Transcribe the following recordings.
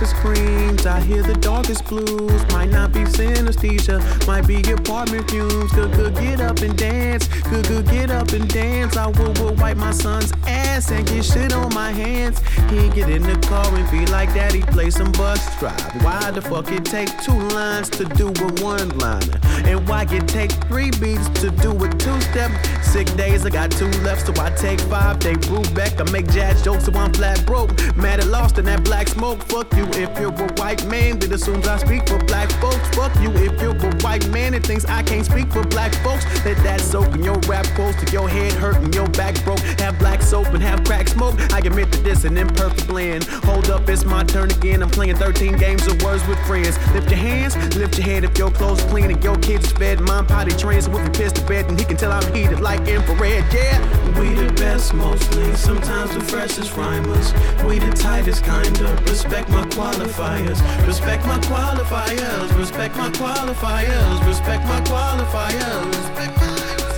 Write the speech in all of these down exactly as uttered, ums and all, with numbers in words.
darkest screams, I hear the darkest blues. Might not be synesthesia, might be apartment fumes. Good, good, get up and dance. Good, good, get up and dance. I will, will wipe my son's ass and get shit on my hands. He get in the car and be like, Daddy, play some Bus Drive. Why the fuck it take two lines to do a one-liner? And why it take three beats to do a two-step? Sick days, I got two left, so I take five. They brew back, I make jazz jokes, so I'm flat broke. Mad at lost in that black smoke. Fuck you if you're a white man that assumes I speak for black folks. Fuck you if you're a white man that thinks I can't speak for black folks. Let that soak in your rap quotes to your head hurt and your back broke. Have black soap and have crack smoke. I admit that this an imperfect blend. Hold up, it's my turn again. I'm playing thirteen games of words with friends. Lift your hands, lift your head if your clothes clean and your kids fed. Mine potty trained, so if you piss to bed, then he can tell I'm heated like infrared. Yeah, we the best mostly, sometimes the freshest rhymers. We the tightest kind of. Respect my qualifiers. Respect my qualifiers. Respect my qualifiers. Respect my qualifiers. Respect my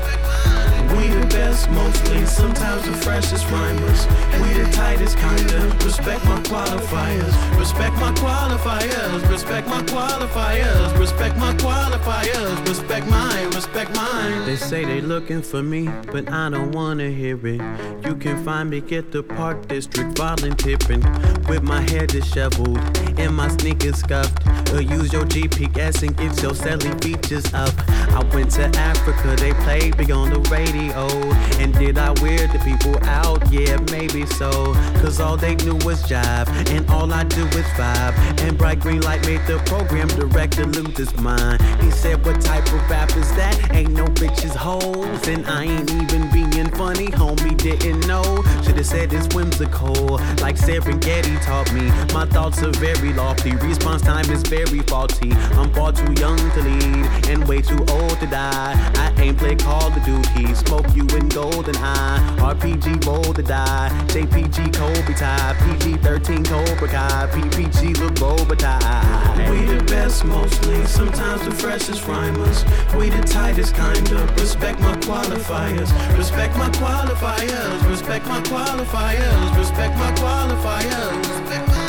We the best mostly, sometimes the freshest rhymers. We the tightest kind of. Respect my qualifiers. Respect my qualifiers. Respect my qualifiers. Respect my qualifiers. Respect mine. Respect mine. They say they looking for me, but I don't wanna hear it. You can find me at the Park District volunteering, with my hair disheveled and my sneakers scuffed. Or use your G P S and get your silly features up. I went to Africa, they played me on the radio. And did I weird the people out? Yeah, maybe so. Cause all they knew was jive, and all I do is vibe. And Bright Green Light made the program director lose his mind. He said, what type of rap is that? Ain't no bitches hoes, and I ain't even being funny. Homie didn't know. Should've said it's whimsical, like Serengeti taught me. My thoughts are very lofty, response time is very faulty. I'm far too young to lead, and way too old to die. I ain't play Call of Duty, smoke you in golden eye. R P G roll to die, J P G Kobe tie, P G thirteen Cobra Kai, P P G look Boba tie. We the best mostly, sometimes the freshest rhymers. We the tightest kind of. Respect my qualifiers. Respect my qualifiers. Respect my qualifiers. Respect my qualifiers. Respect my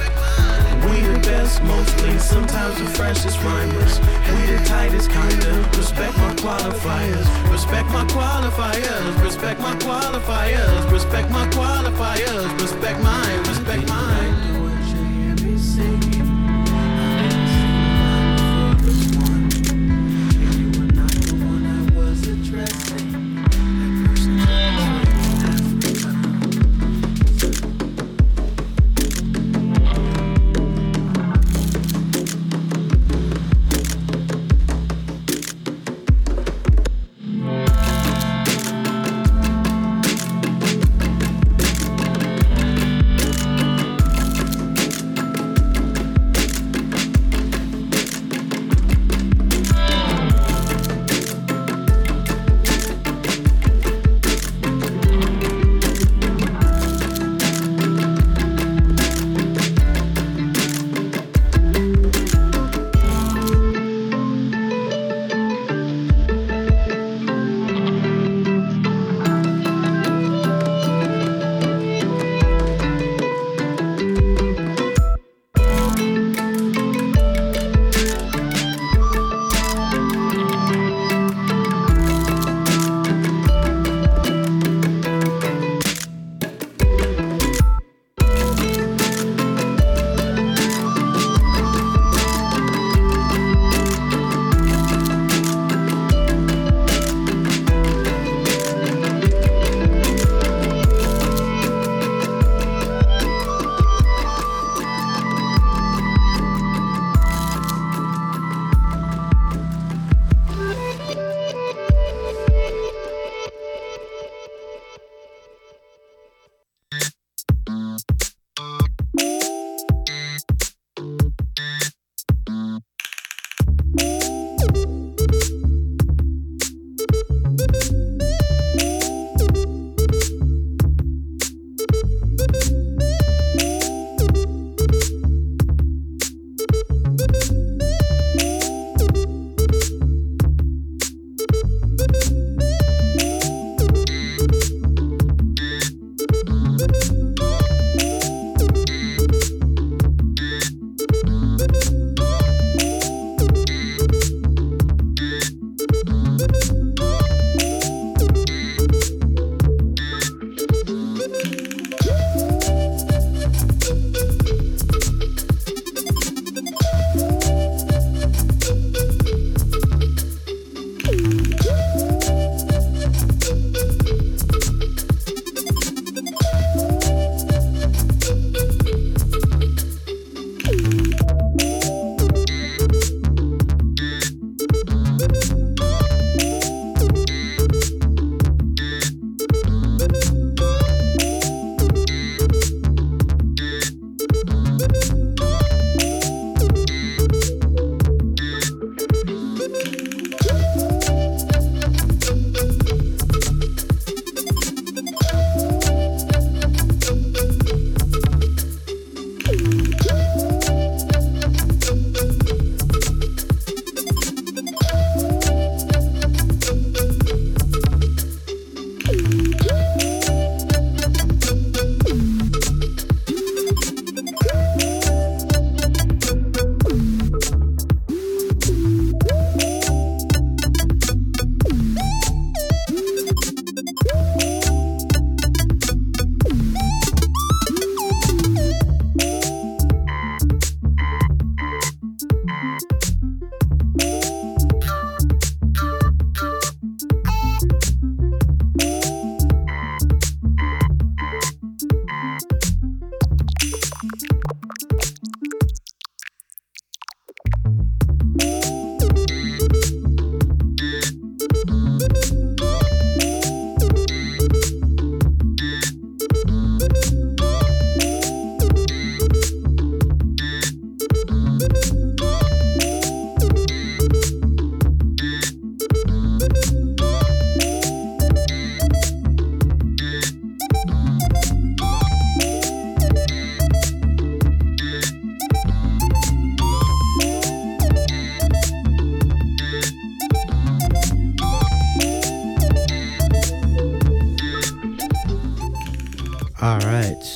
We the best mostly, sometimes the freshest rhymers. We the tightest kind of. Respect my qualifiers. Respect my qualifiers. Respect my qualifiers. Respect my qualifiers. Respect mine. Respect mine. Do what you hear me singing.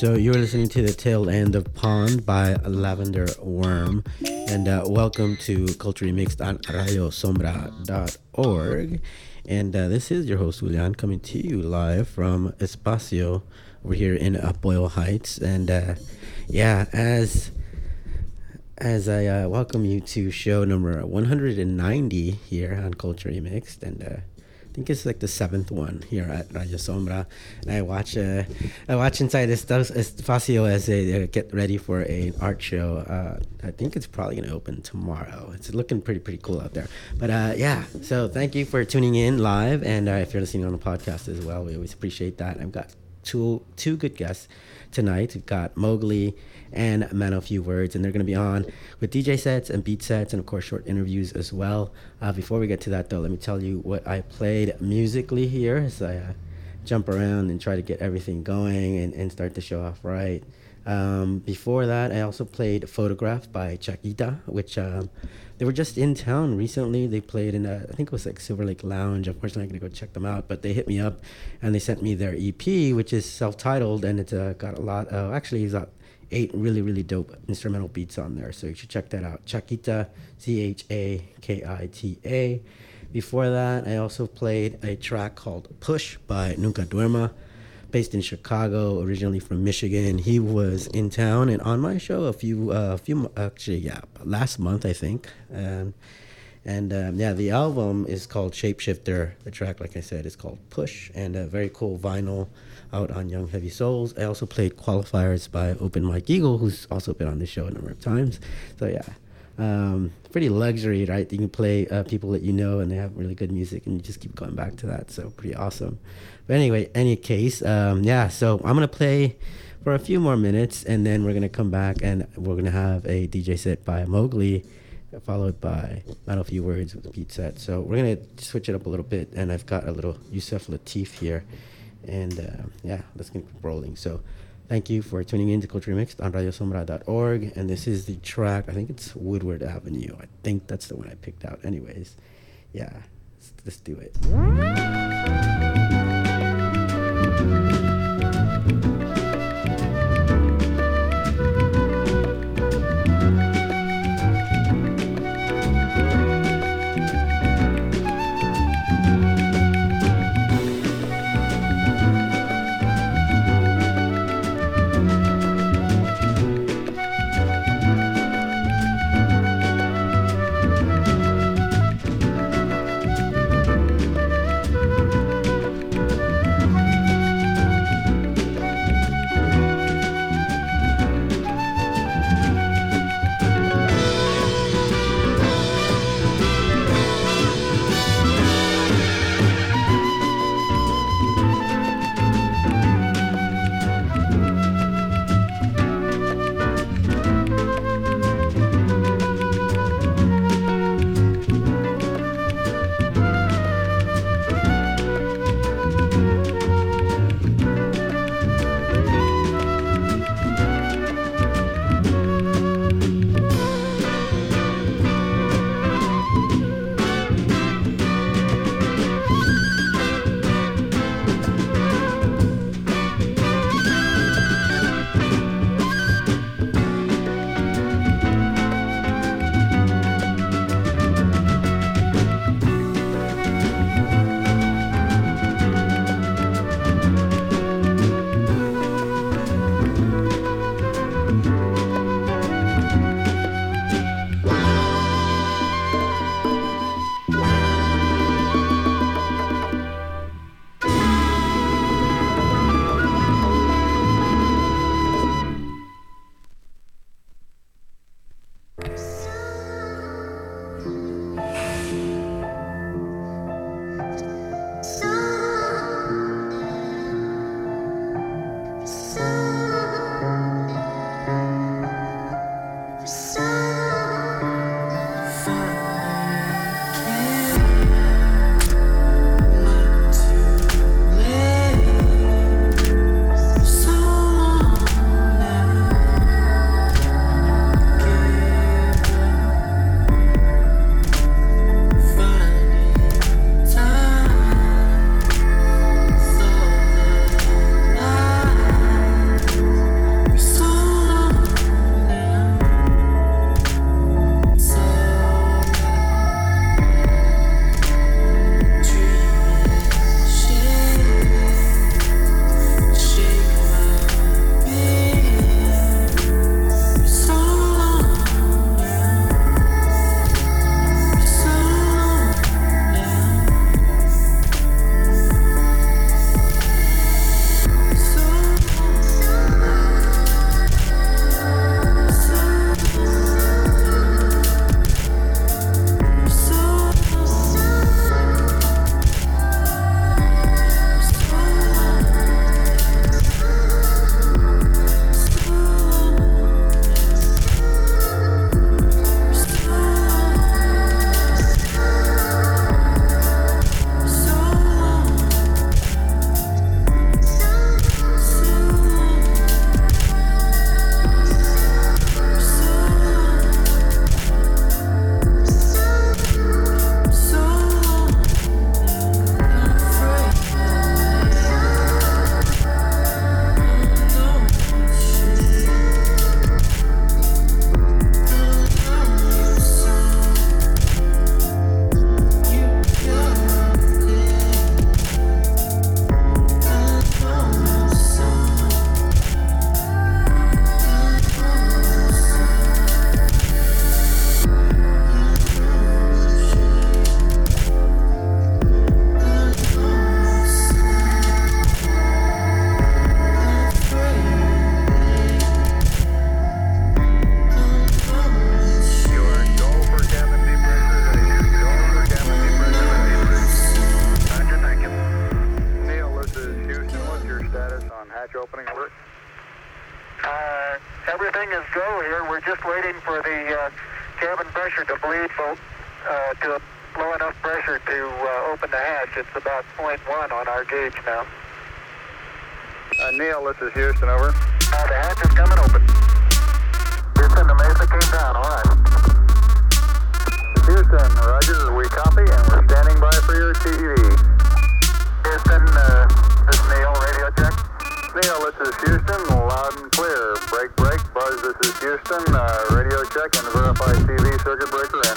So you're listening to The Tail End of Pond by Lavender Worm. And uh, welcome to Culture Remixed on radio sombra dot org. And uh, this is your host, Julian, coming to you live from Espacio over here in uh, Boyle Heights. And uh, yeah, as as I uh, welcome you to show number one hundred ninety here on Culture Remixed. And uh, I think it's like the seventh one here at Radio Sombra, and I watch uh, I watch inside Espacio as they uh, get ready for an art show. Uh, I think it's probably gonna open tomorrow. It's looking pretty pretty cool out there. But uh, yeah, so thank you for tuning in live, and uh, if you're listening on the podcast as well, we always appreciate that. I've got two two good guests tonight. We've got Mowgli and Man of Few Words, and they're going to be on with D J sets and beat sets and of course short interviews as well. Uh, before we get to that though, let me tell you what I played musically here as I uh, jump around and try to get everything going and, and start the show off right. Um, before that, I also played Photograph by Chaquita, which um, they were just in town recently. They played in, a, I think it was like Silver Lake Lounge. Unfortunately, I'm going to go check them out. But they hit me up and they sent me their E P, which is self-titled. And it's uh, got a lot, uh, actually, it's got eight really, really dope instrumental beats on there. So you should check that out. Chaquita, C H A K I T A. Before that, I also played a track called Push by Nunca Duerma, based in Chicago, originally from Michigan. He was in town and on my show a few, uh, few actually, yeah, last month, I think. Um, and um, yeah, the album is called Shapeshifter. The track, like I said, is called Push, and a very cool vinyl out on Young Heavy Souls. I also played Qualifiers by Open Mike Eagle, who's also been on the show a number of times. So yeah, um, pretty luxury, right? You can play uh, people that you know and they have really good music and you just keep going back to that. So pretty awesome. But anyway, any case, um, yeah, so I'm going to play for a few more minutes and then we're going to come back and we're going to have a D J set by Mowgli, followed by not a few words with the beat set. So we're going to switch it up a little bit, and I've got a little Yusef Lateef here. And uh, yeah, let's get rolling. So thank you for tuning in to Culture Remixed on radio sombra dot org. And this is the track, I think it's Woodward Avenue. I think that's the one I picked out. Anyways, yeah, let's, let's do it. cabin pressure to bleed full, uh, to a low enough pressure to uh, open the hatch. It's about point one on our gauge now. Uh, Neil, this is Houston, over. Uh, the hatch is coming open. Houston, the Mesa came down, all right. Houston, roger, we copy, and we're standing by for your T V. Houston, uh, this is Neil, radio check. Neil, this is Houston, loud and clear. Break, break, Buzz, this is Houston, uh, radio check and verify T V circuit breaker in.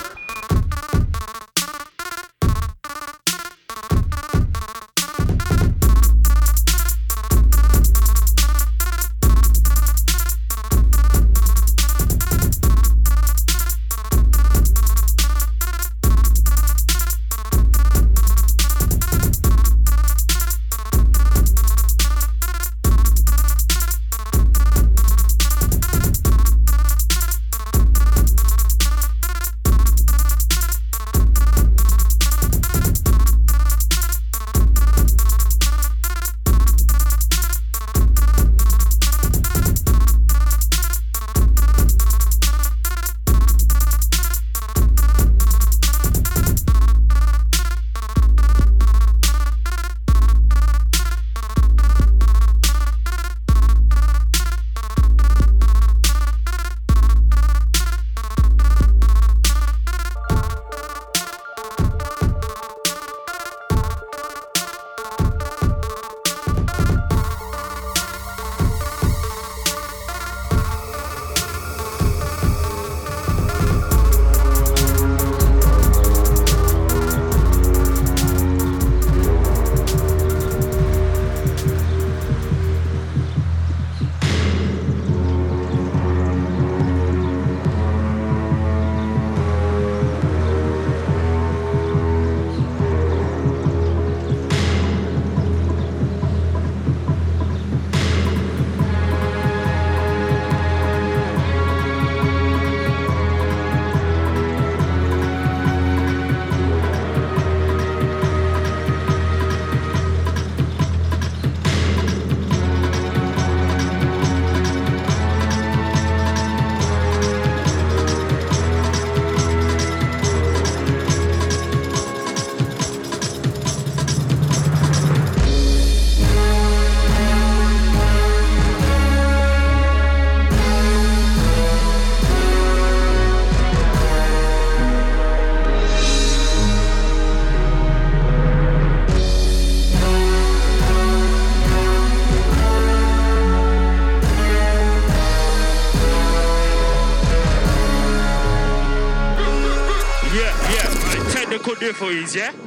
For ease, yeah?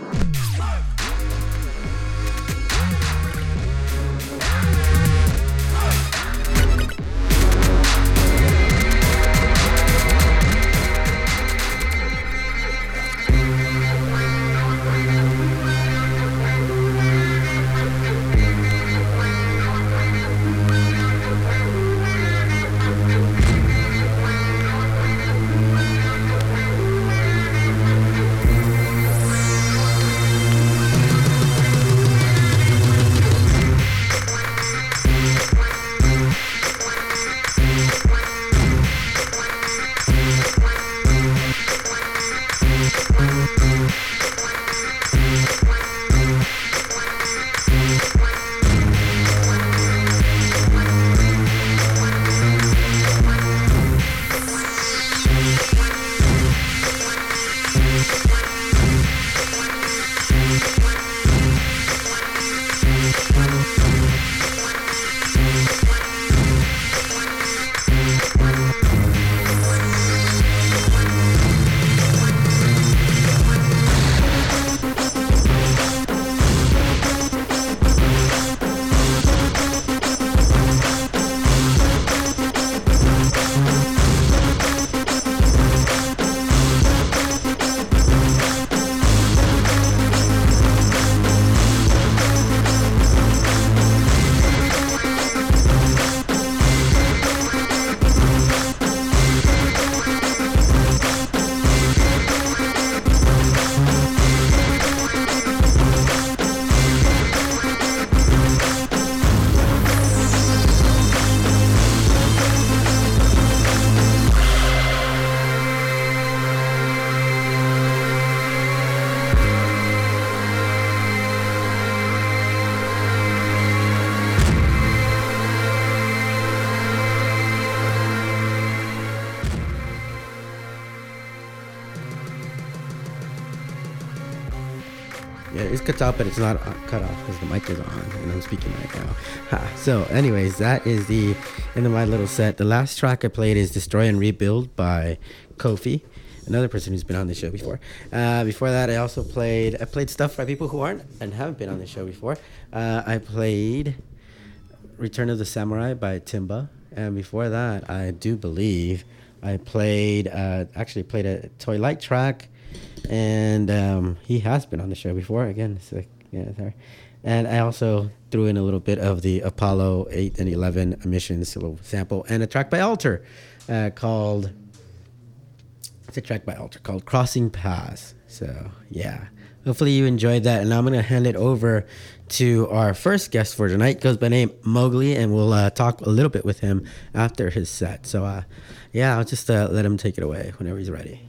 Yeah, it's cut off, but it's not uh, cut off because the mic is on and I'm speaking right now. Ha. So, anyways, that is the end of my little set. The last track I played is Destroy and Rebuild by Kofi, another person who's been on the show before. Uh, before that, I also played, I played stuff by people who aren't and haven't been on the show before. Uh, I played Return of the Samurai by Timba. And before that, I do believe I played, uh, actually played a Toy Light track. And um, he has been on the show before. Again, it's like, yeah, sorry. And I also threw in a little bit of the Apollo eight and eleven emissions, a little sample, and a track by Alter uh, called, it's a track by Alter called Crossing Paths. So, yeah. Hopefully you enjoyed that. And I'm going to hand it over to our first guest for tonight. Goes by name Mowgli, and we'll uh, talk a little bit with him after his set. So, uh, yeah, I'll just uh, let him take it away whenever he's ready.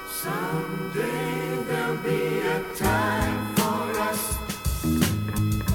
Someday there'll be a time for us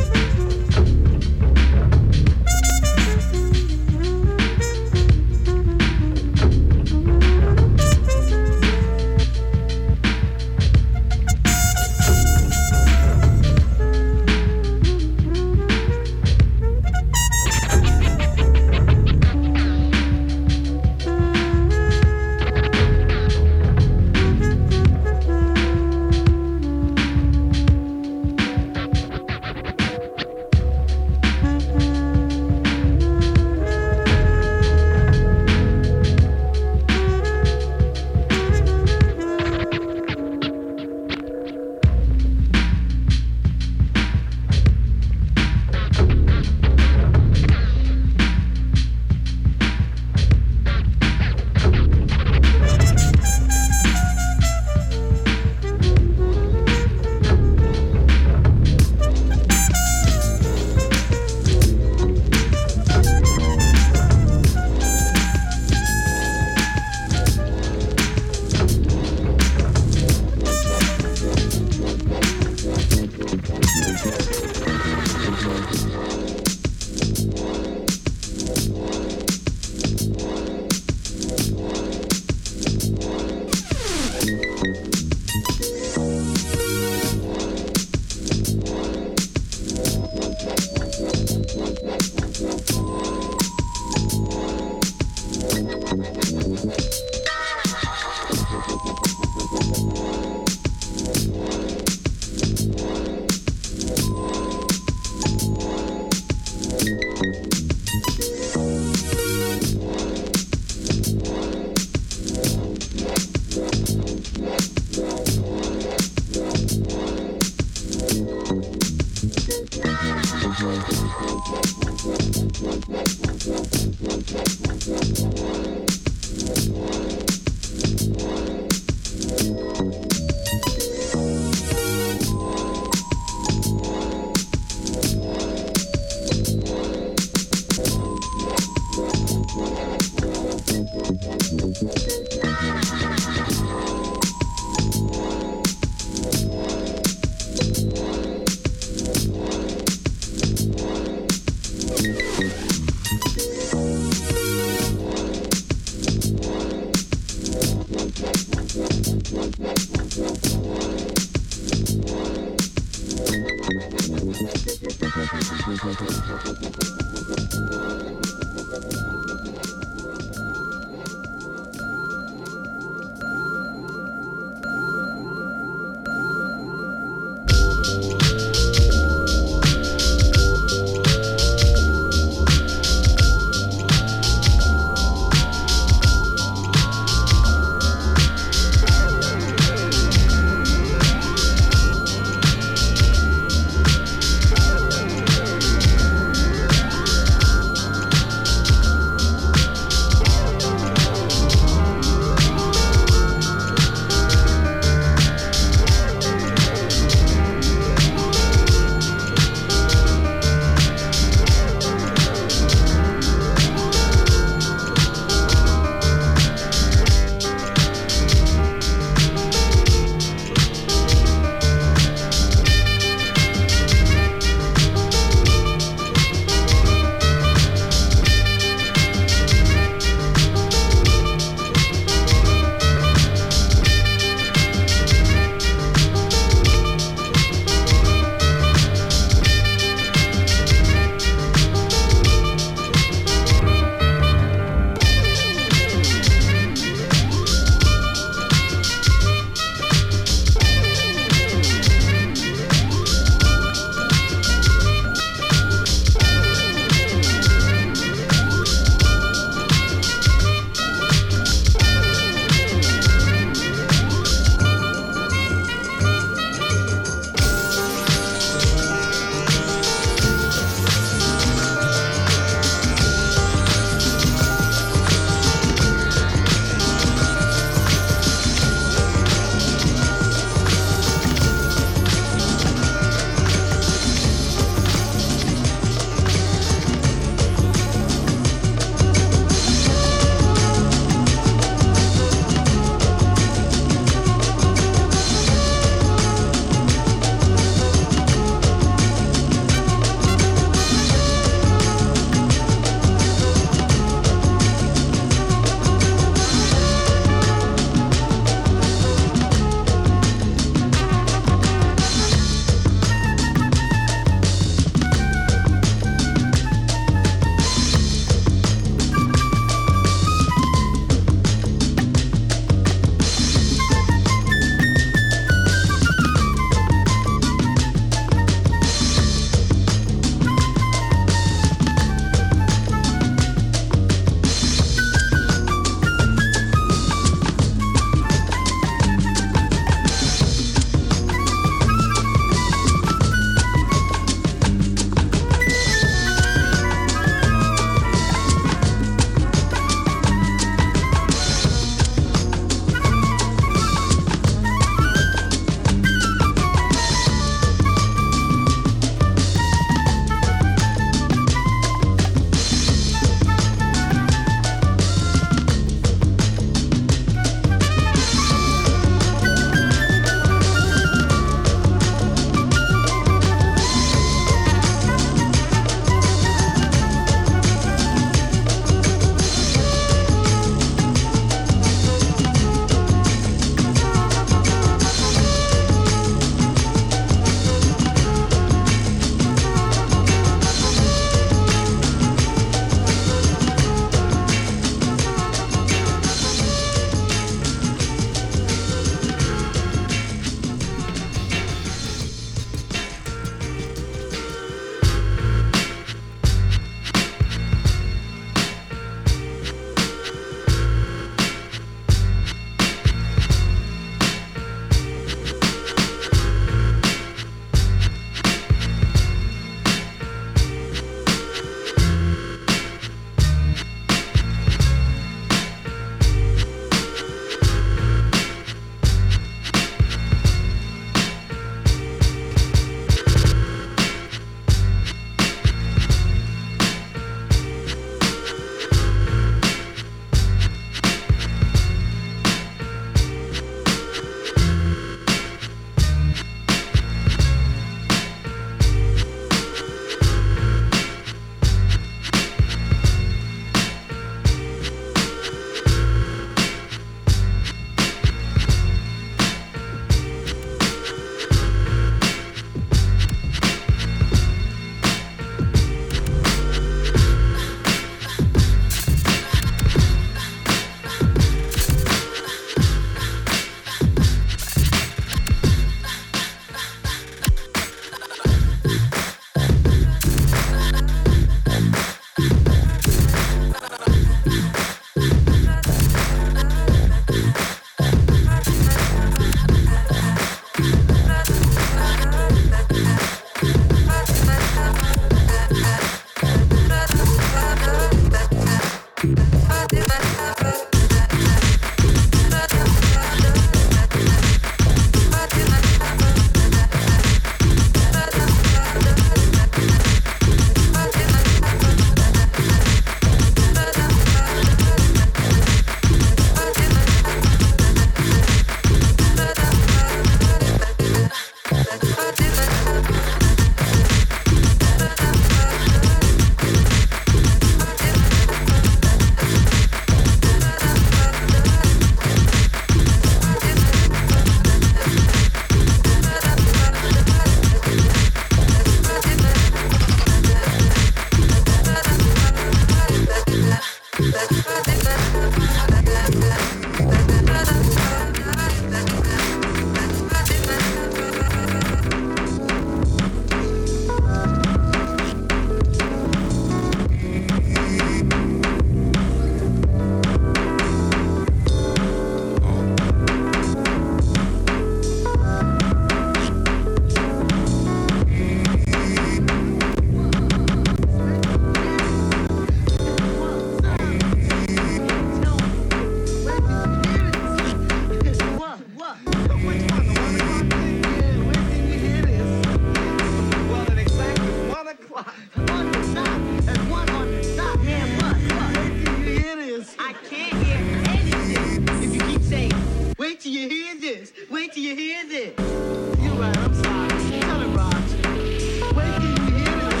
shit. You're right, I'm sorry. Tell him, Raj. Wait till you hear this.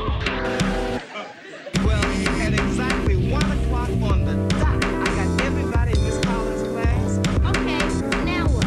Well, at exactly one o'clock on the dot, I got everybody in Miss Collins' class. Okay, now what?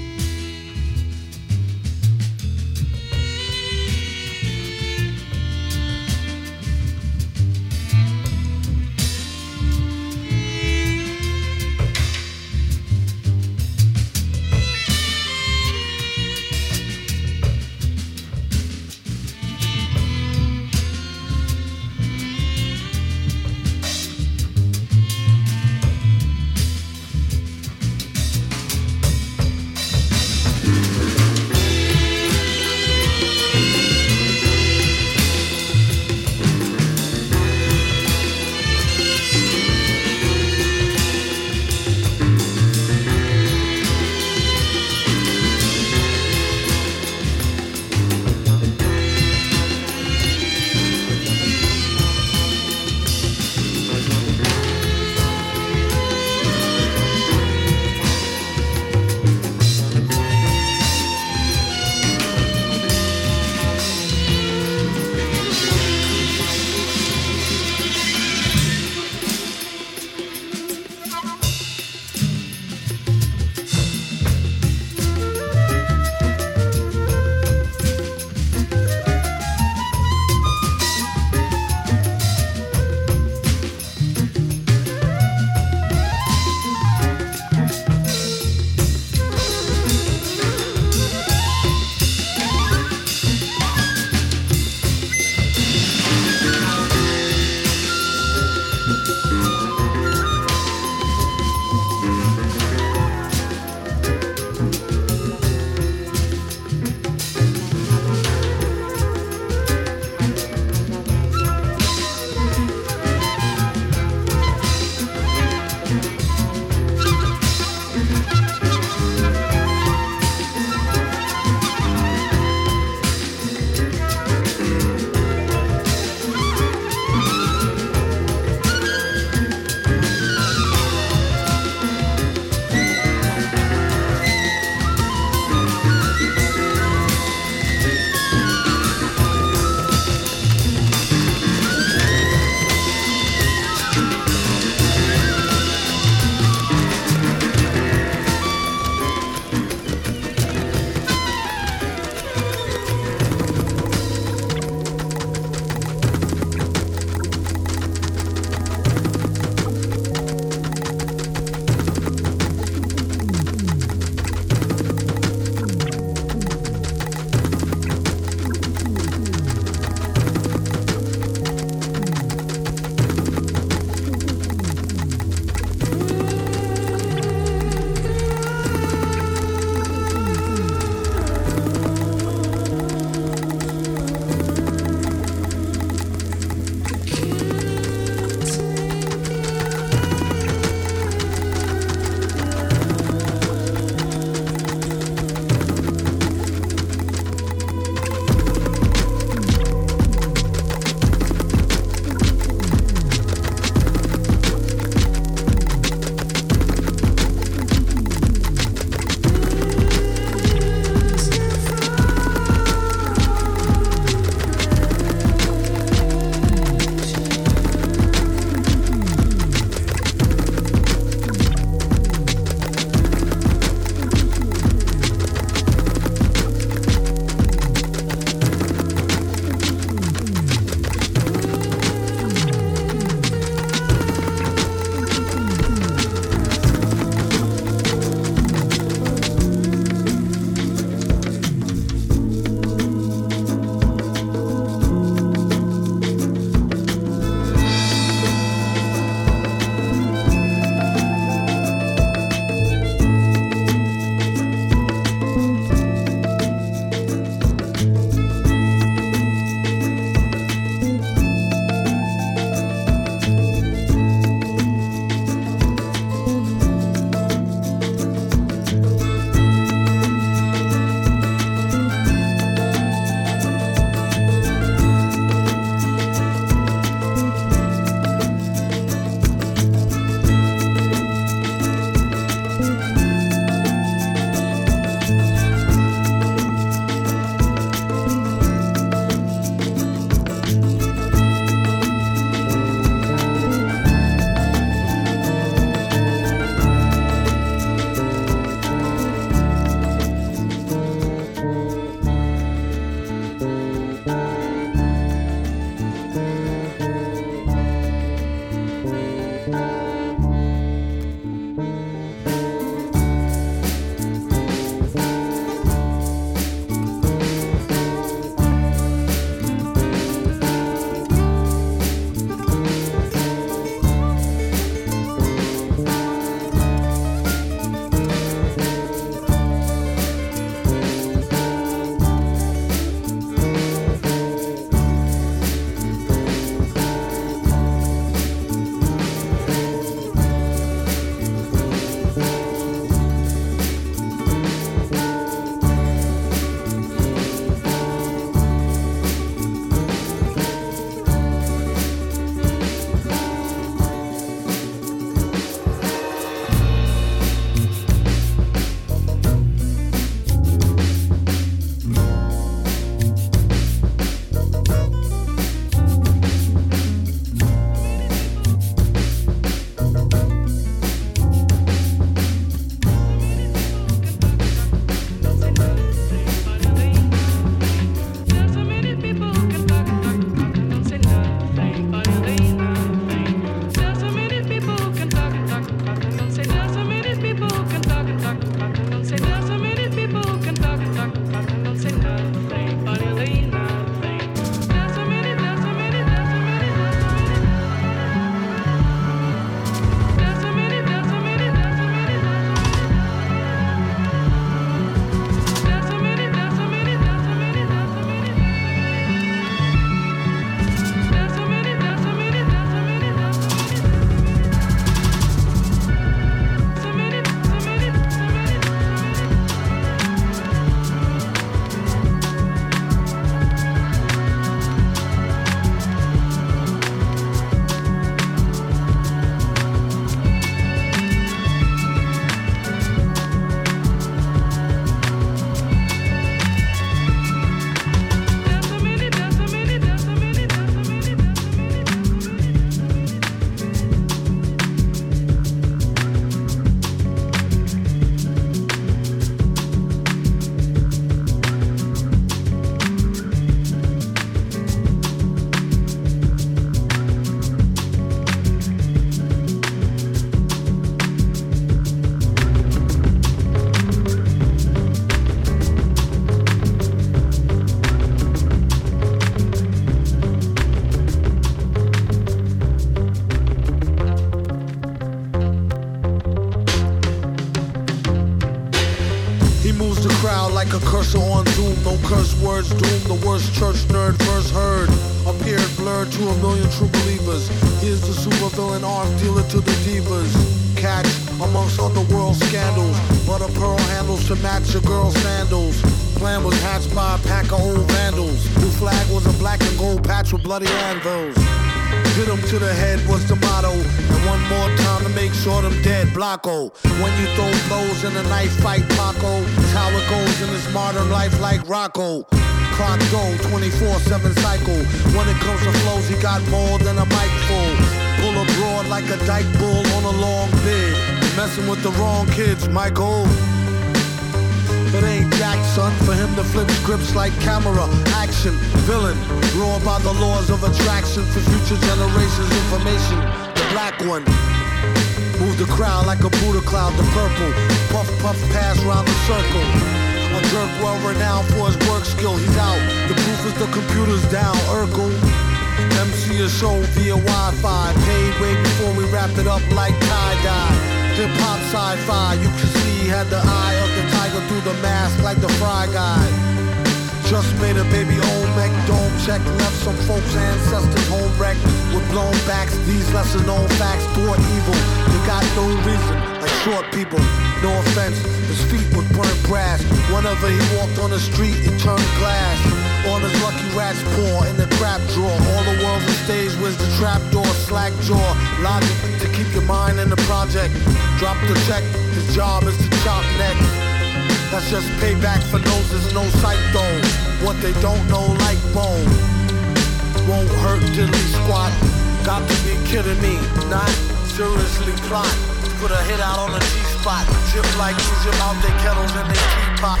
a cursor on Zoom. No curse words doom. The worst church nerd verse heard. Appeared blurred to a million true believers. Here's the supervillain arm dealer to the divas. Catch amongst underworld scandals. Butter pearl handles to match your girl's sandals. Plan was hatched by a pack of old vandals. Blue flag was a black and gold patch with bloody anvils. Hit 'em to the head was the motto. And one more time to make sure them dead. Blocko. When you throw blows in a knife fight, Paco. It's how it goes in this modern life like Rocco. Clock go, twenty-four seven cycle. When it comes to flows, he got more than a mic full. Pull a broad like a dyke bull on a long bid. Messing with the wrong kids, Michael. It ain't Jack, son, for him to flip scripts like camera, action, villain. Raw by the laws of attraction for future generations' information. The black one. Move the crowd like a Buddha cloud, the purple. Puff, puff, pass round the circle. A jerk well renowned for his work skill, he's out. The proof is the computer's down, Urkel. M C a show via Wi-Fi. Paid way before we wrapped it up like tie-dye. Hip-hop sci-fi, you can see he had the eye of the tiger through the mask like the Fry Guy. Just made a baby Olmec dome check. Left some folks' ancestors home wrecked with blown backs. These lesser known facts toward evil. They got no reason, like short people. No offense, his feet would burn brass. Whenever he walked on the street, it turned glass. On his lucky rat's paw in the crap drawer. All the world's a stage, where's the trap door? Slack jaw, logic to keep your mind in the project. Drop the check, his job is to chop next. That's just payback for noses, no sight though. What they don't know like bone won't hurt diddly squat. Got to be kidding me, not seriously plot. Put a hit out on the G-spot. Chip like Egypt out their kettles and they teapot.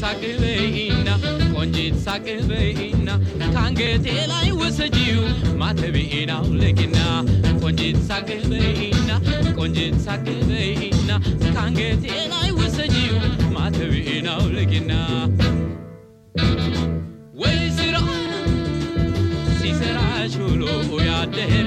ሳቅበይና ቆንጂት ሳቅበይና ካንገቴ ላይ ወሰጂው ማተቤን አውልቂና ቆንጂት ሳቅበይና ቆንጂት ሳቅበይና ካንገቴ ላይ ወሰጂው ማተቤን አውልቂና ወይ ስራ ሲሰራ ሹሎ ያደረ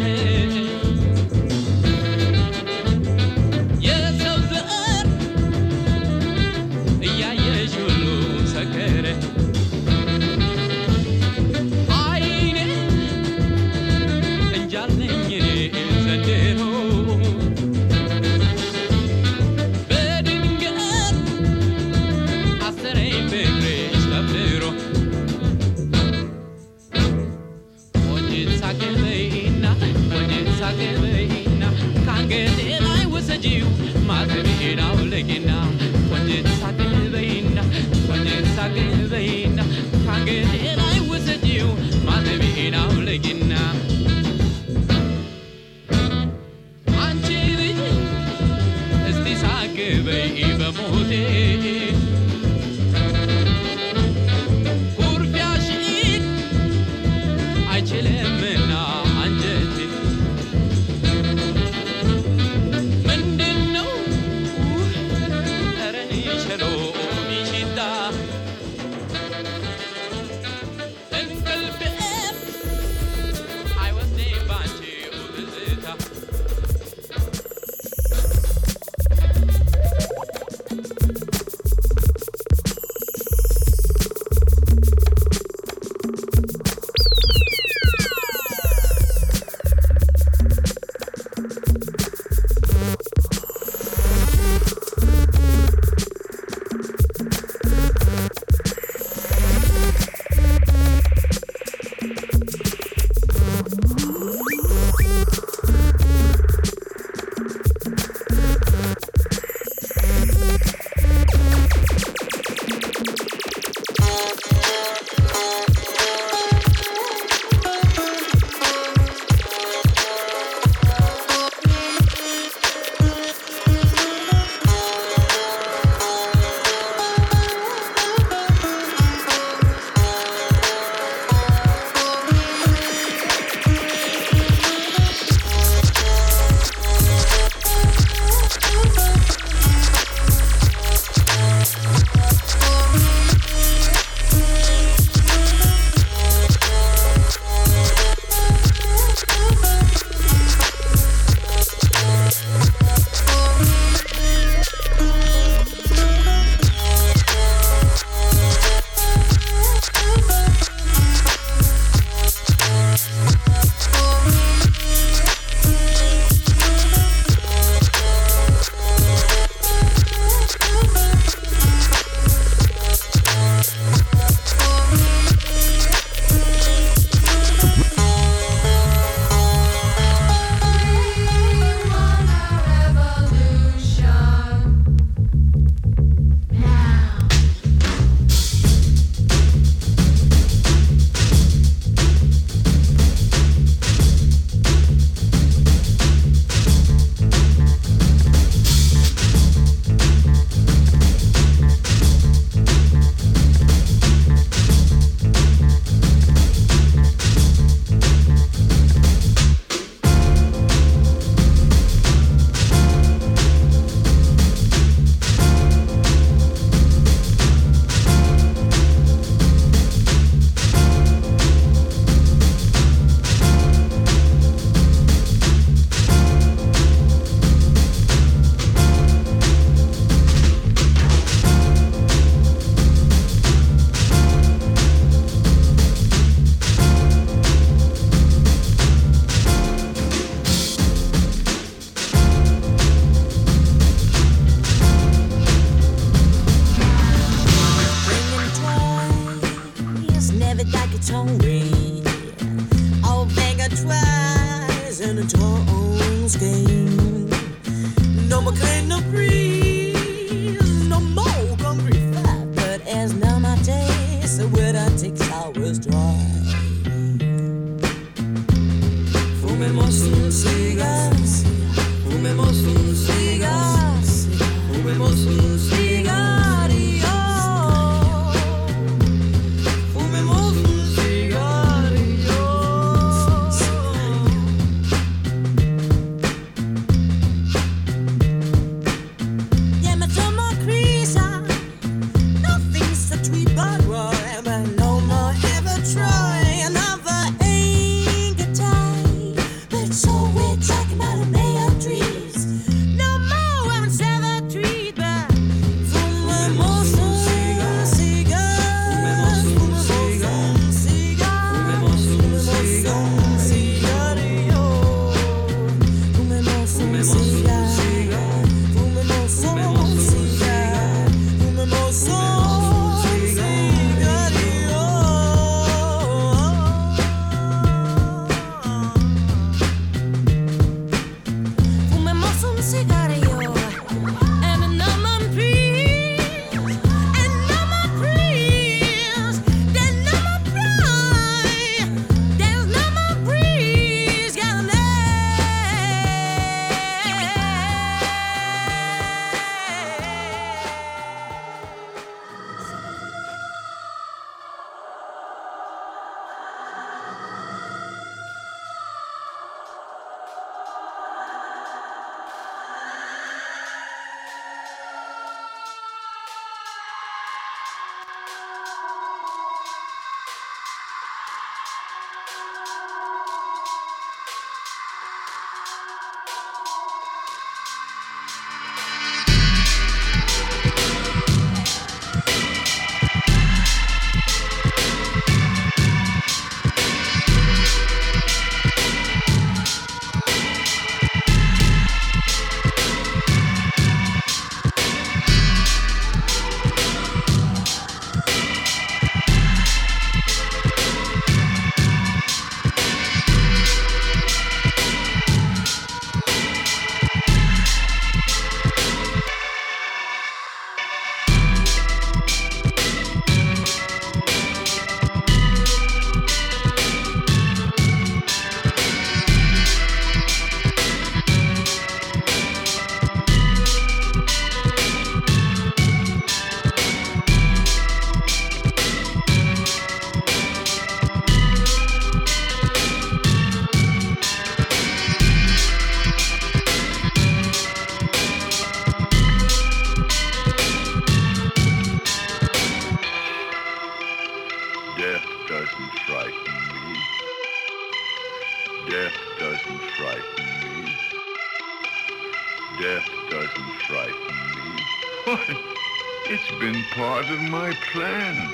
Death doesn't frighten me. Why, it's been part of my plan.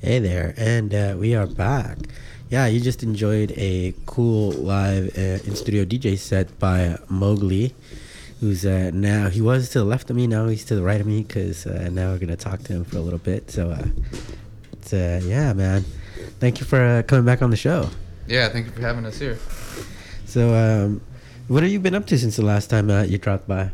Hey there, and uh, we are back. Yeah, you just enjoyed a cool live uh, in-studio D J set by Mowgli, who's uh, now, he was to the left of me, now he's to the right of me, because uh, now we're going to talk to him for a little bit. So, uh, it's, uh, yeah, man. Thank you for uh, coming back on the show. Yeah, thank you for having us here. So, um, what have you been up to since the last time uh, you dropped by?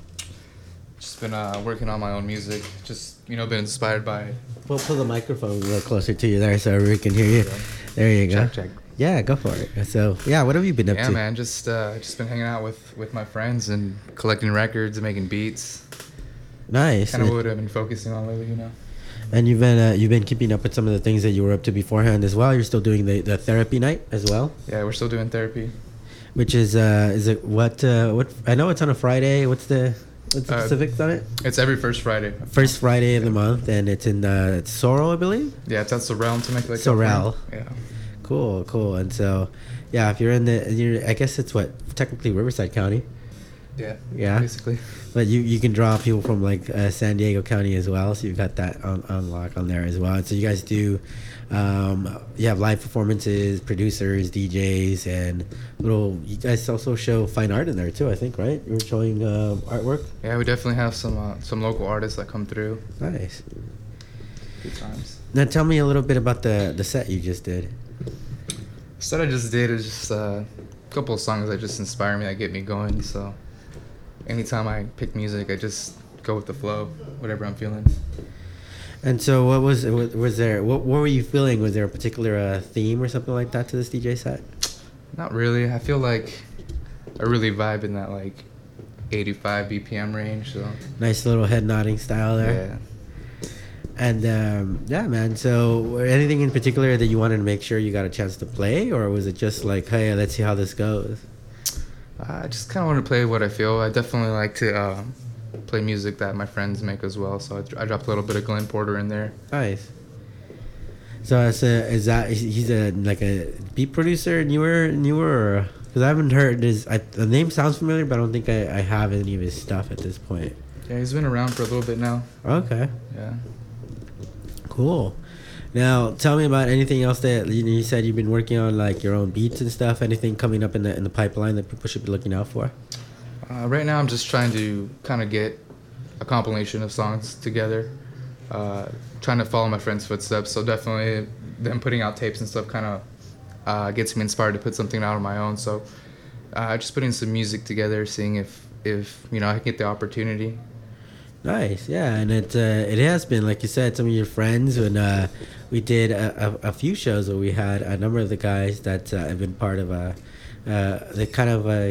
Just been uh, working on my own music. Just, you know, been inspired by... Well, pull the microphone a little closer to you there so we can hear you. There you go. Check, check. Yeah, go for it. So, yeah, what have you been up yeah, to? Yeah, man, just uh, just been hanging out with, with my friends and collecting records and making beats. Nice. Kind of what I've been focusing on lately, you know. And you've been uh, you've been keeping up with some of the things that you were up to beforehand as well. You're still doing the, the therapy night as well. Yeah, we're still doing therapy. Which is uh, is it what uh, what I know it's on a Friday. What's the what's the Uh, specifics on it? It's every first Friday. First Friday of the month, and it's in uh, it's Sorrel, I believe. Yeah, it's at Sorrel in Temecula. Sorrel. Yeah. Cool, cool. And so, yeah, if you're in the, you're, I guess it's what technically Riverside County. Yeah. Yeah. Basically. But you, you can draw people from like uh, San Diego County as well, so you've got that on, on lock on there as well. And so you guys do, um, you have live performances, producers, D Js, and little. You guys also show fine art in there too, I think, right? You're showing uh, artwork. Yeah, we definitely have some uh, some local artists that come through. Nice. Good times. Now tell me a little bit about the the set you just did. The set I just did is just uh, a couple of songs that just inspire me, that get me going. So anytime I pick music, I just go with the flow, whatever I'm feeling. And so, what was was, was there? What, what were you feeling? Was there a particular uh, theme or something like that to this D J set? Not really. I feel like I really vibe in that like eighty-five B P M range. So nice little head nodding style there. Yeah. And um, yeah, man. So, anything in particular that you wanted to make sure you got a chance to play, or was it just like, hey, let's see how this goes? I just kind of want to play what I feel. I definitely like to uh, play music that my friends make as well. So I, I dropped a little bit of Glenn Porter in there. Nice. So is, a, is that he's a like a beat producer, newer, newer? Because I haven't heard his. I, the name sounds familiar, but I don't think I, I have any of his stuff at this point. Yeah, he's been around for a little bit now. Okay. Yeah. Cool. Now, tell me about anything else that you, you said you've been working on, like your own beats and stuff. Anything coming up in the in the pipeline that people should be looking out for? Uh, right now, I'm just trying to kind of get a compilation of songs together. Uh, trying to follow my friends' footsteps. So definitely, them putting out tapes and stuff kind of uh, gets me inspired to put something out on my own. So, uh, just putting some music together, seeing if if you know I can get the opportunity. Nice, yeah, and it uh, it has been, like you said, some of your friends, and uh, we did a, a, a few shows where we had a number of the guys that uh, have been part of a, uh, the kind of a,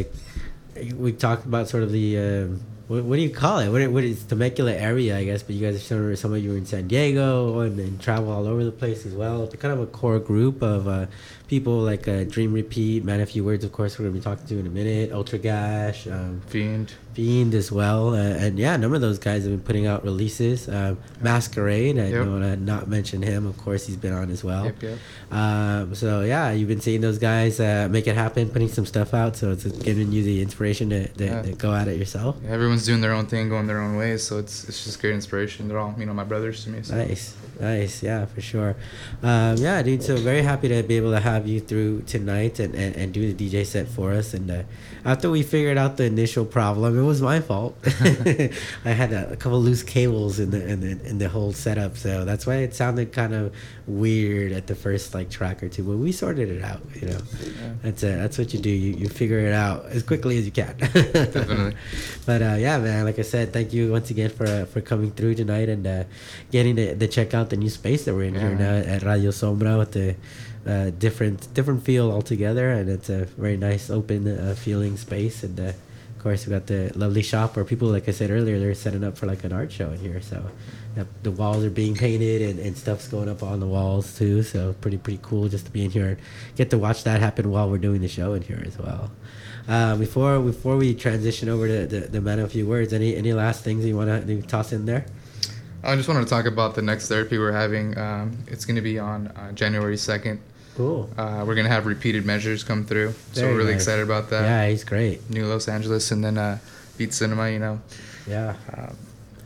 we talked about sort of the, um, what, what do you call it? What, what is Temecula area, I guess, but you guys are some, some of you were in San Diego and, and travel all over the place as well. They're kind of a core group of uh, people like uh, Dream Repeat, Man a Few Words, of course, we're going to be talking to in a minute, Ultra Gash, um, Fiend. Fiend as well, uh, and yeah, a number of those guys have been putting out releases. Um, Masquerade, I Yep. don't want to not mention him. Of course, he's been on as well. Yep, yep. Um, so yeah, you've been seeing those guys uh, make it happen, putting some stuff out. So it's giving you the inspiration to, to, Yeah. to go at it yourself. Yeah, everyone's doing their own thing, going their own ways. So it's it's just great inspiration. They're all you know my brothers to me. So. Nice, nice, yeah, for sure. Um, yeah, dude. So very happy to be able to have you through tonight and, and, and do the D J set for us. And uh, after we figured out the initial problem, it was my fault. I had a, a couple loose cables in the in the in the whole setup, so that's why it sounded kind of weird at the first like track or two. But we sorted it out, you know. Yeah. That's uh, that's what you do. You you figure it out as quickly as you can. Definitely. But uh, yeah, man. Like I said, thank you once again for uh, for coming through tonight and uh, getting to, to check out the new space that we're in Yeah. here now at Radio Sombra with the. Uh, different different feel altogether, and it's a very nice open uh, feeling space. And uh, of course we got the lovely shop where people, like I said earlier, they're setting up for like an art show in here, so uh, the walls are being painted and, and stuff's going up on the walls too, so pretty pretty cool just to be in here and get to watch that happen while we're doing the show in here as well. Uh, before before we transition over to the, the Man of Few Words, any any last things you want to toss in there? I just wanted to talk about the next therapy we're having. Um, it's going to be on uh, January second. Cool. Uh, we're going to have Repeated Measures come through. So Very we're really nice. excited about that. Yeah, he's great. New Los Angeles and then uh, Beat Cinema, you know. Yeah. Uh,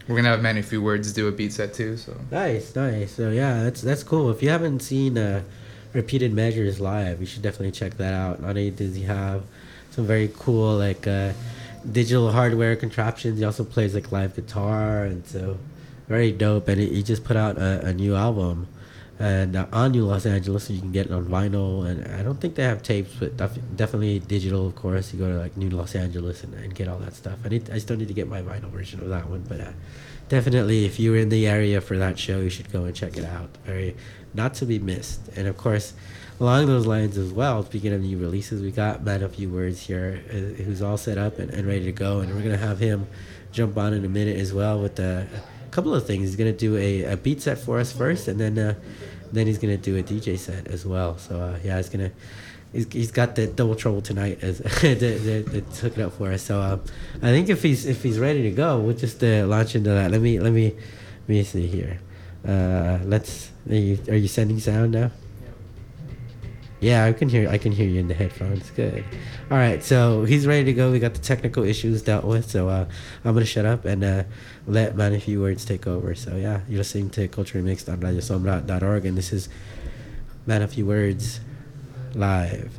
we're gonna have Manny Few Words do a beat set too. So Nice, nice. So yeah, that's that's cool. If you haven't seen uh, Repeated Measures live, you should definitely check that out. Not only does he have some very cool like uh, digital hardware contraptions, he also plays like live guitar, and so very dope. And he, he just put out a, a new album, and uh, on New Los Angeles, so you can get it on vinyl. And I don't think they have tapes, but def- definitely digital. Of course, you go to like New Los Angeles and, and get all that stuff. I need, I still need to get my vinyl version of that one, but uh, definitely, if you're in the area for that show, you should go and check it out. Very not to be missed. And of course, along those lines as well, speaking of new releases, we got Man of Few Words here, uh, who's all set up and, and ready to go. And we're going to have him jump on in a minute as well with a, a couple of things. He's going to do a, a beat set for us first, and then uh, then he's going to do a D J set as well. So, uh, yeah, he's going to... He's, he's got the double trouble tonight as to, to, to hook it up for us. So um, I think if he's if he's ready to go, we'll just uh, launch into that. Let me let me let me see here. Uh, let's. Are you, are you sending sound now? Yeah, I can hear I can hear you in the headphones. Good. All right, so he's ready to go. We got the technical issues dealt with. So uh, I'm gonna shut up and uh, let Man of Few Words take over. So yeah, you're listening to Culture Remixed on radio sombra dot org, and this is Man of Few Words live.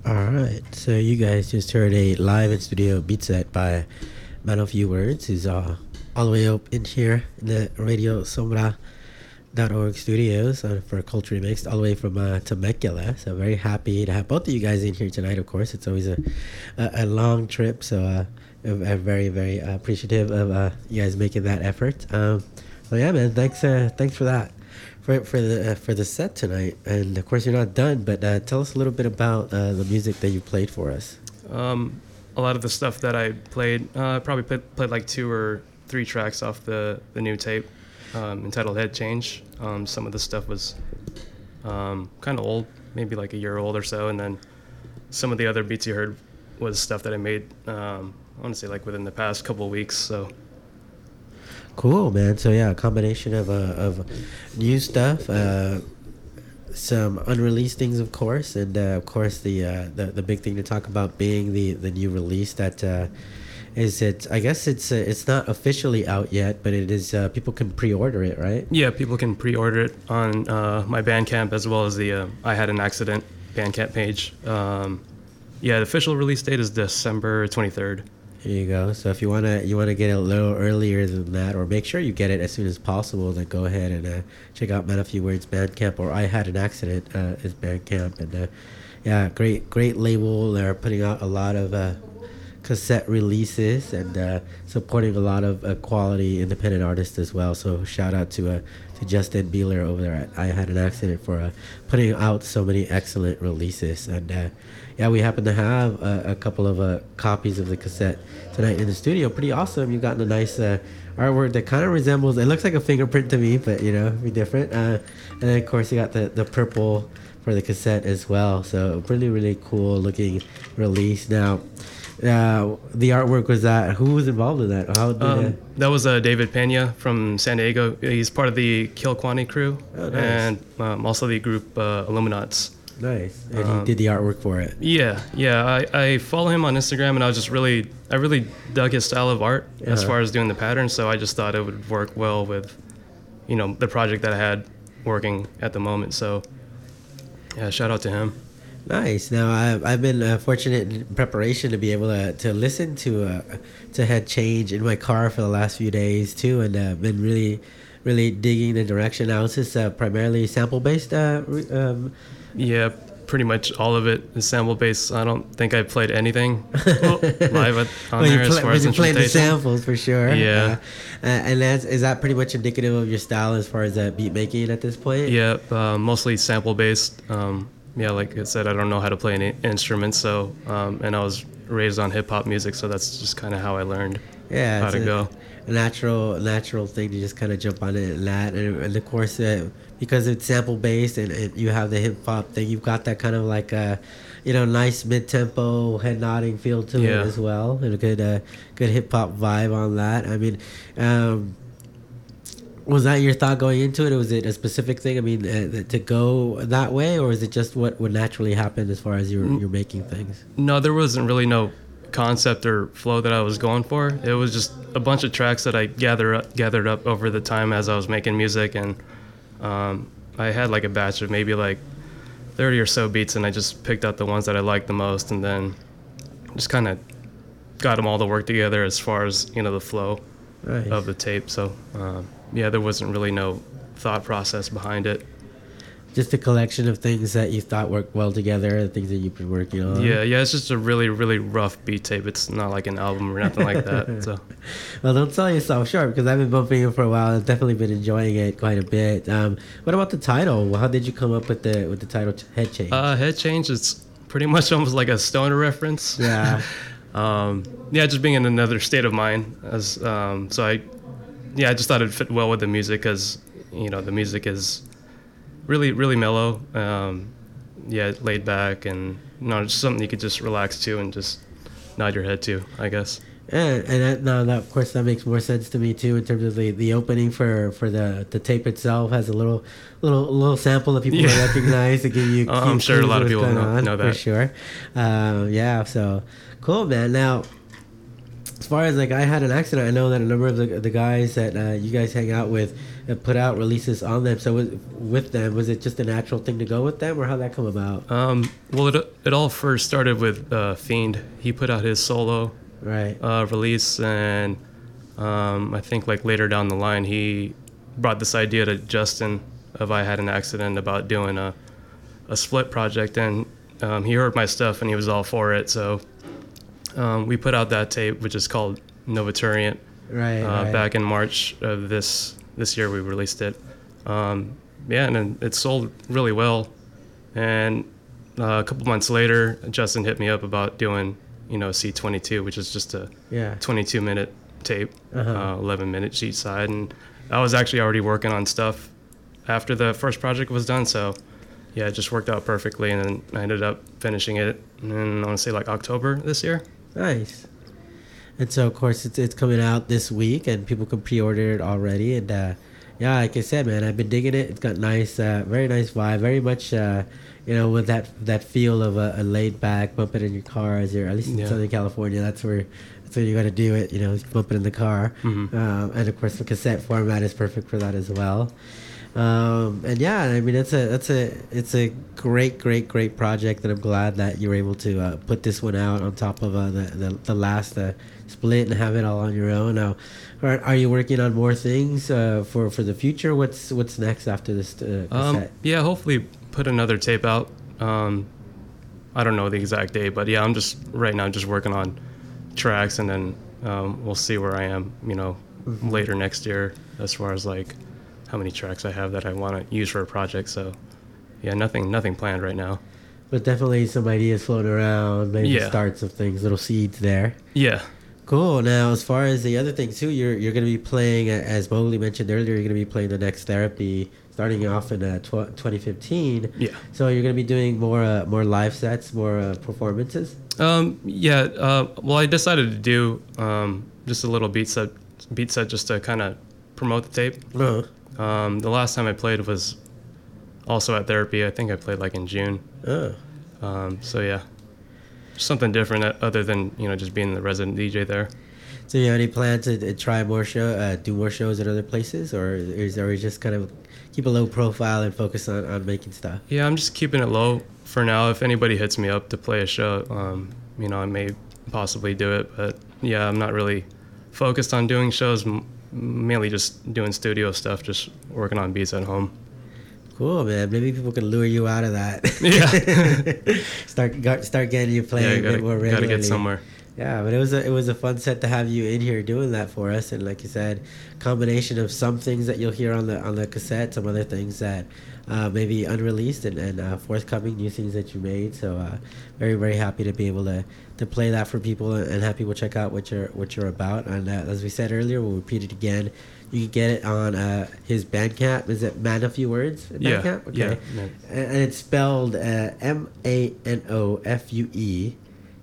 All right, so you guys just heard a live in studio beat set by Man of Few Words, who's uh, all the way up in here in the Radio Sombra dot org studios uh, for Culture Remixed, all the way from uh, Temecula. So very happy to have both of you guys in here tonight. Of course, it's always a a, a long trip, so uh, I'm, I'm very very uh, appreciative of uh, you guys making that effort. Um, so yeah, man, thanks uh, thanks for that. For, for the uh, for the set tonight, and of course you're not done, but uh, tell us a little bit about uh, the music that you played for us. Um, a lot of the stuff that I played, uh, I probably played, played like two or three tracks off the, the new tape um, entitled Head Change. Um, some of the stuff was um, kind of old, maybe like a year old or so, and then some of the other beats you heard was stuff that I made, um, I want to say like within the past couple of weeks. So. Cool, man. So yeah, a combination of uh, of new stuff, uh, some unreleased things, of course, and uh, of course the, uh, the the big thing to talk about being the, the new release that uh, is it. I guess it's uh, it's not officially out yet, but it is. Uh, people can pre-order it, right? Yeah, people can pre-order it on uh, my Bandcamp as well as the uh, I Had an Accident Bandcamp page. Um, yeah, the official release date is December twenty-third. There you go. So if you wanna you wanna get it a little earlier than that, or make sure you get it as soon as possible, then go ahead and uh, check out Man of Few Words Bandcamp, or I Had an Accident uh, is Bandcamp, and uh, yeah, great great label. They're putting out a lot of uh, cassette releases and uh, supporting a lot of uh, quality independent artists as well. So shout out to uh, to Justin Beeler over there at I Had an Accident for uh, putting out so many excellent releases. And uh, yeah, we happen to have uh, a couple of uh, copies of the cassette tonight in the studio. Pretty awesome. You've gotten a nice uh, artwork that kind of resembles, it looks like a fingerprint to me, but you know, be different. Uh, and then of course you got the, the purple for the cassette as well. So really, really cool looking release. Now, uh, the artwork was that, who was involved in that? How did um, uh, that was uh, David Pena from San Diego. He's part of the Kill Kwani crew, oh, nice. and um, also the group uh, Illuminats. Nice. And um, he did the artwork for it. Yeah, yeah. I, I follow him on Instagram, and I was just really, I really dug his style of art uh-huh. as far as doing the patterns. So I just thought it would work well with, you know, the project that I had working at the moment. So yeah, shout out to him. Nice. Now I've I've been uh, fortunate in preparation to be able to to listen to uh, to Head Change in my car for the last few days too, and uh, been really, really digging the direction. Now it's just uh, primarily sample based. Uh, um, Yeah, pretty much all of it is sample based. I don't think I played anything live at, on well, there you as play, far as you played the instrumentation. samples for sure. Yeah, uh, and that's is that pretty much indicative of your style as far as uh, beat making at this point? Yeah, uh, mostly sample based. Um, yeah, like I said, I don't know how to play any instruments, so um, and I was raised on hip hop music, so that's just kind of how I learned yeah, how to a, go. A natural, natural thing to just kind of jump on it and that, and, and of course. Uh, Because it's sample based and, and you have the hip hop thing, you've got that kind of like a, you know, nice mid tempo head nodding feel to yeah. it as well, and a good, uh, good hip hop vibe on that. I mean, um, was that your thought going into it, or was it a specific thing? I mean, uh, to go that way, or is it just what would naturally happen as far as you're you're making things? No, there wasn't really no concept or flow that I was going for. It was just a bunch of tracks that I gathered up, gathered up over the time as I was making music, and Um, I had like a batch of maybe like thirty or so beats, and I just picked out the ones that I liked the most, and then just kind of got them all to work together as far as, you know, the flow nice. of the tape. So um, yeah, there wasn't really no thought process behind it. Just a collection of things that you thought worked well together, the things that you've been working on. Yeah, yeah, it's just a really, really rough beat tape. It's not like an album or nothing like that. So, well, don't sell yourself short, because I've been bumping it for a while. I've definitely been enjoying it quite a bit. Um, what about the title? How did you come up with the with the title Head Change? Uh, Head Change is pretty much almost like a stoner reference. Yeah. um, yeah, just being in another state of mind. As um, so, I yeah, I just thought it'd fit well with the music, because you know the music is really, really mellow. Um, yeah, laid back, and you know, just something you could just relax to and just nod your head to, I guess. Yeah, and that, no, that, of course, that makes more sense to me too, in terms of the, the opening for, for the, the tape itself has a little little little sample that people yeah. recognize to give you. I'm sure a lot of people know, on, know that for sure. Um, yeah, so cool, man. Now, as far as like I Had an Accident, I know that a number of the, the guys that uh, you guys hang out with have put out releases on them. So was, with them, was it just a natural thing to go with them, or how'd that come about? Um, well, it it all first started with uh, Fiend. He put out his solo right uh, release, and um, I think like later down the line, he brought this idea to Justin of I Had an Accident about doing a a split project, and um, he heard my stuff and he was all for it. So um, we put out that tape, which is called Novaturient. Right, uh, right. Back in March of this this year, we released it. Um, yeah, and then it sold really well. And uh, a couple months later, Justin hit me up about doing, you know, C twenty-two, which is just a Yeah. twenty-two minute tape, Uh-huh. uh, eleven minutes each side. And I was actually already working on stuff after the first project was done, so yeah, it just worked out perfectly. And then I ended up finishing it in, I want to say, like October this year. Nice. And so, of course, it's it's coming out this week, and people can pre-order it already. And uh, yeah, like I said, man, I've been digging it. It's got nice, uh, very nice vibe. Very much, uh, you know, with that that feel of a, a laid back, bump it in your car as you're, at least in Yeah. Southern California. That's where that's where you got to do it. You know, bump it in the car. Mhm. Um, and of course, the cassette format is perfect for that as well. Um, and yeah, I mean, it's a it's a it's a great, great, great project, and I'm glad that you were able to uh, put this one out on top of uh, the, the the last uh, split and have it all on your own. Now, are, are you working on more things uh, for for the future? What's what's next after this uh, Um, cassette? yeah, hopefully put another tape out. Um, I don't know the exact date, but yeah, I'm just right now just working on tracks, and then um, we'll see where I am, you know, Mhm. later next year as far as like how many tracks I have that I want to use for a project. So yeah, nothing nothing planned right now. But definitely some ideas floating around, maybe Yeah. starts of things, little seeds there. Yeah. Cool. Now, as far as the other things too, you're you're going to be playing, uh, as Mowgli mentioned earlier, you're going to be playing the Next Therapy starting off in uh, tw- twenty fifteen. Yeah. So you're going to be doing more uh, more live sets, more uh, performances. Um, yeah. Uh, well, I decided to do um, just a little beat set, beat set just to kind of promote the tape. Uh-huh. Um, the last time I played was also at Therapy. I think I played like in June. Oh. Um, so yeah, something different uh, other than, you know, just being the resident D J there. So you have any plan to uh, try more show, uh, do more shows at other places, or is or just kind of keep a low profile and focus on, on making stuff? Yeah, I'm just keeping it low for now. If anybody hits me up to play a show, um, you know, I may possibly do it. But yeah, I'm not really focused on doing shows. M- mainly just doing studio stuff, just working on beats at home. Cool, man. Maybe people can lure you out of that. Yeah. start got, start getting you playing Yeah, a bit gotta, more gotta regularly. get somewhere. Yeah, but it was a it was a fun set to have you in here doing that for us, and like you said, combination of some things that you'll hear on the on the cassette, some other things that uh, maybe unreleased and, and uh, forthcoming new things that you made. So uh, very very happy to be able to, to play that for people, and, and have people check out what you're what you're about. And uh, as we said earlier, we'll repeat it again. You can get it on uh, his Bandcamp. Is it Man a Few Words? Yeah, Bandcamp? Okay. yeah, Man. And, and it's spelled uh, M A N O F U E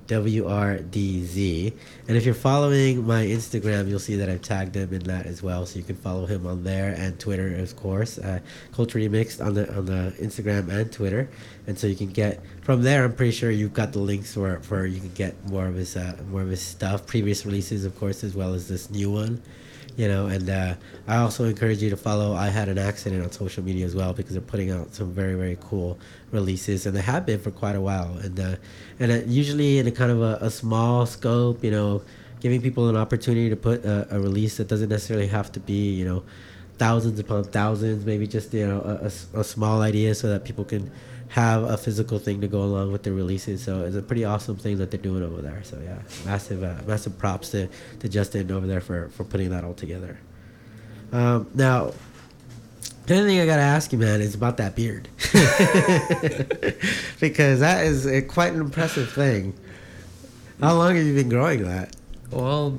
W R D Z. And if you're following my Instagram, you'll see that I've tagged him in that as well, so you can follow him on there, and Twitter, of course. Uh, Culturally Mixed on the on the Instagram and Twitter. And so you can get from there. I'm pretty sure you've got the links for for you can get more of his uh, more of his stuff, previous releases, of course, as well as this new one. You know, and uh, I also encourage you to follow I Had an Accident on social media as well, because they're putting out some very, very cool releases, and they have been for quite a while. And uh, and uh, usually in a kind of a, a small scope, you know, giving people an opportunity to put a, a release that doesn't necessarily have to be, you know, thousands upon thousands, maybe just, you know, a, a, a small idea so that people can have a physical thing to go along with their releases. So it's a pretty awesome thing that they're doing over there. So yeah, massive uh, massive props to, to Justin over there for, for putting that all together. Um, now, the other thing I gotta ask you, man, is about that beard. Because that is a, quite an impressive thing. How long have you been growing that? Well,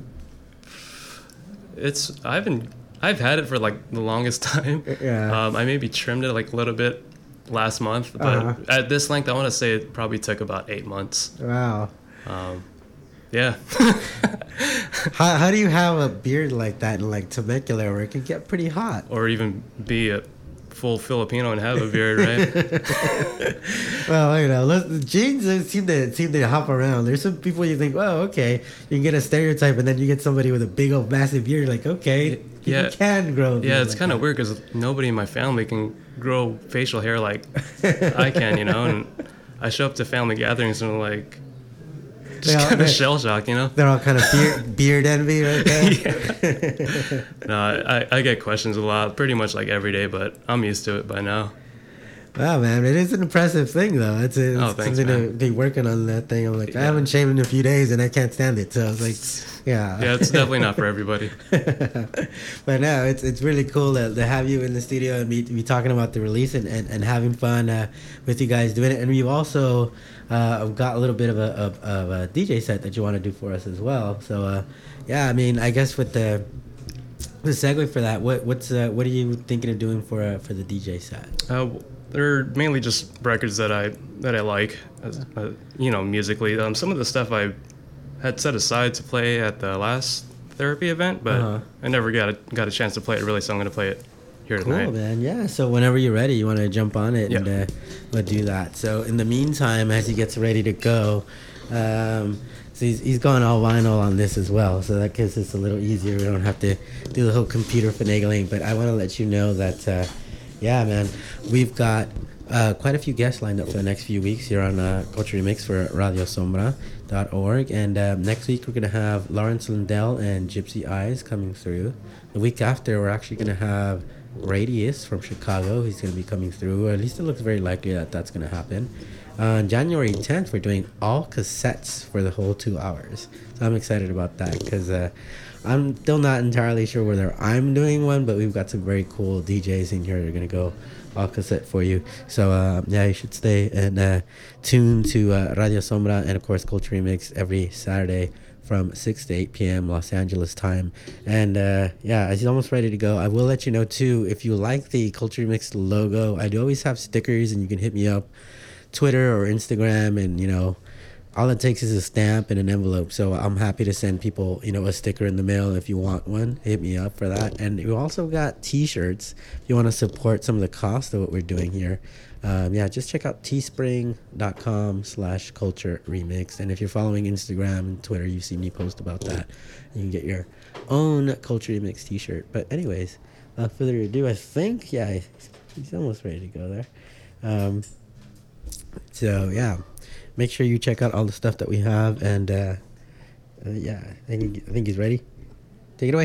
it's I've been I've had it for like the longest time. Yeah. Um, I maybe trimmed it like a little bit last month, but Uh-huh. at this length, I want to say it probably took about eight months. Wow. Um, yeah. How, how do you have a beard like that in like Temecula where it can get pretty hot? Or even be a full Filipino and have a beard, right? Well, you know, let's, genes seem to seem to hop around. There's some people you think, oh, okay, you can get a stereotype, and then you get somebody with a big old massive beard. Like, okay, Yeah. you can grow. a beard Yeah, it's like kind of that. weird because nobody in my family can grow facial hair like I can, you know. And I show up to family gatherings and I'm like, just They all- kind of they- shell shocked, you know. They're all kind of beard, beard envy right there. No, I, I get questions a lot, pretty much like every day, but I'm used to it by now. Wow, man, it is an impressive thing, though. It's, it's Oh, thanks, something to man. be working on that thing. I'm like, I Yeah. haven't shaved in a few days, and I can't stand it. So I was like, yeah. Yeah, it's definitely not for everybody. But no, it's it's really cool to, to have you in the studio and be, be talking about the release and, and, and having fun uh, with you guys doing it. And we've also uh, got a little bit of a, of, of a D J set that you want to do for us as well. So, uh, yeah, I mean, I guess with the the segue for that, what what's uh, what are you thinking of doing for uh, for the D J set? Uh, they're mainly just records that I that I like, as, uh, you know, musically. Um, some of the stuff I had set aside to play at the last therapy event, but Uh-huh. I never got a, got a chance to play it really, so I'm going to play it here Cool, tonight. man. Yeah. So whenever you're ready, you want to jump on it and Yeah. uh, we'll do that. So in the meantime, as he gets ready to go, um, so he's, he's going all vinyl on this as well. So that gives us a little easier. We don't have to do the whole computer finagling. But I want to let you know that, uh, yeah, man, we've got uh, quite a few guests lined up for the next few weeks here on uh, Culture Remix for radio sombra dot org. And uh, next week, we're going to have Lawrence Lindell and Gypsy Eyes coming through. The week after, we're actually going to have Radius from Chicago. He's going to be coming through. Or at least it looks very likely that that's going to happen. On January tenth, we're doing all cassettes for the whole two hours. So I'm excited about that because uh, I'm still not entirely sure whether I'm doing one, but we've got some very cool D Js in here that are going to go all cassette for you. So uh, yeah, you should stay and uh, tune to uh, Radio Sombra and of course Culture Remix every Saturday from six to eight p.m. Los Angeles time. And uh, yeah, he's almost ready to go. I will let you know too, if you like the Culture Remix logo, I do always have stickers and you can hit me up Twitter or Instagram, and you know, all it takes is a stamp and an envelope. So I'm happy to send people, you know, a sticker in the mail. If you want one, hit me up for that. And we also got t-shirts if you want to support some of the cost of what we're doing here. Um, yeah, just check out teespring.com slash culture remix. And if you're following Instagram and Twitter, you see me post about that. You can get your own Culture Remix t-shirt. But anyways, without further ado, I think, yeah, he's almost ready to go there. Um, so yeah, make sure you check out all the stuff that we have. And uh, uh, yeah, I think, I think he's ready. Take it away.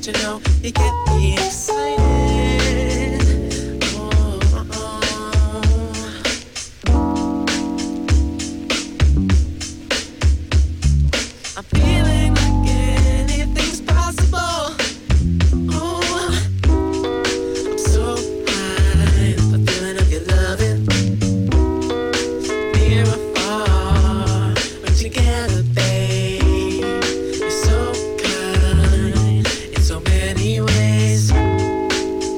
you know, you get me excited. Oh, oh. I'm feeling like anything's possible. Oh, I'm so high, the feeling of your loving. Near or far, we're together, babe. You're so kind in so many ways.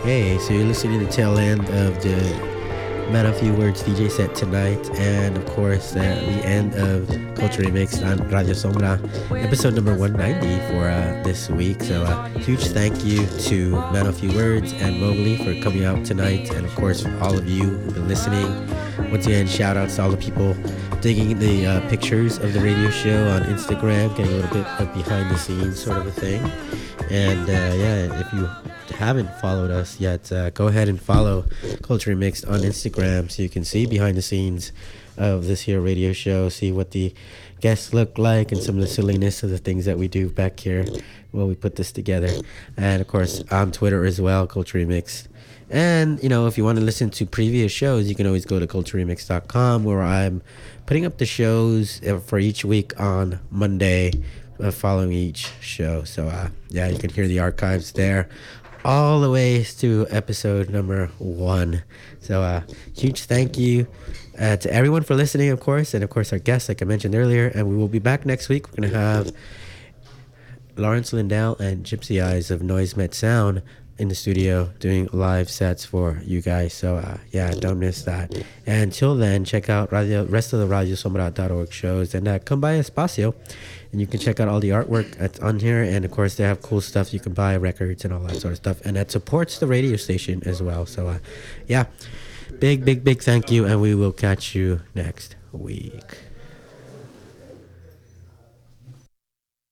Okay, so you're listening to the tail end of the Man a Few Words D J set tonight, and of course uh, the end of Culture Remixed on Radio Sombra, episode number one ninety for uh, this week. So uh, huge thank you to Man a Few Words and Mowgli for coming out tonight, and of course all of you who've been listening. Once again, shout outs to all the people digging the uh, pictures of the radio show on Instagram, getting a little bit of behind the scenes sort of a thing. And uh, yeah, if you haven't followed us yet, uh, go ahead and follow Culture Mixed on Instagram so you can see behind the scenes of this here radio show, see what the guests look like and some of the silliness of the things that we do back here while we put this together. And of course on Twitter as well, Culture Mixed. And you know, if you want to listen to previous shows, you can always go to culture remix dot com, where I'm putting up the shows for each week on Monday uh, following each show. So uh, yeah, you can hear the archives there all the way to episode number one. So uh, huge thank you uh, to everyone for listening, of course, and of course our guests, like I mentioned earlier. And we will be back next week. We're going to have Lawrence Lindell and Gypsy Eyes of Noise Met Sound in the studio doing live sets for you guys. So uh, yeah, don't miss that. And until then, check out radio, rest of the radio sombra dot org shows, and uh, come by Espacio and you can check out all the artwork that's on here. And of course they have cool stuff you can buy, records and all that sort of stuff, and that supports the radio station as well. So uh, yeah, big big big thank you, and we will catch you next week.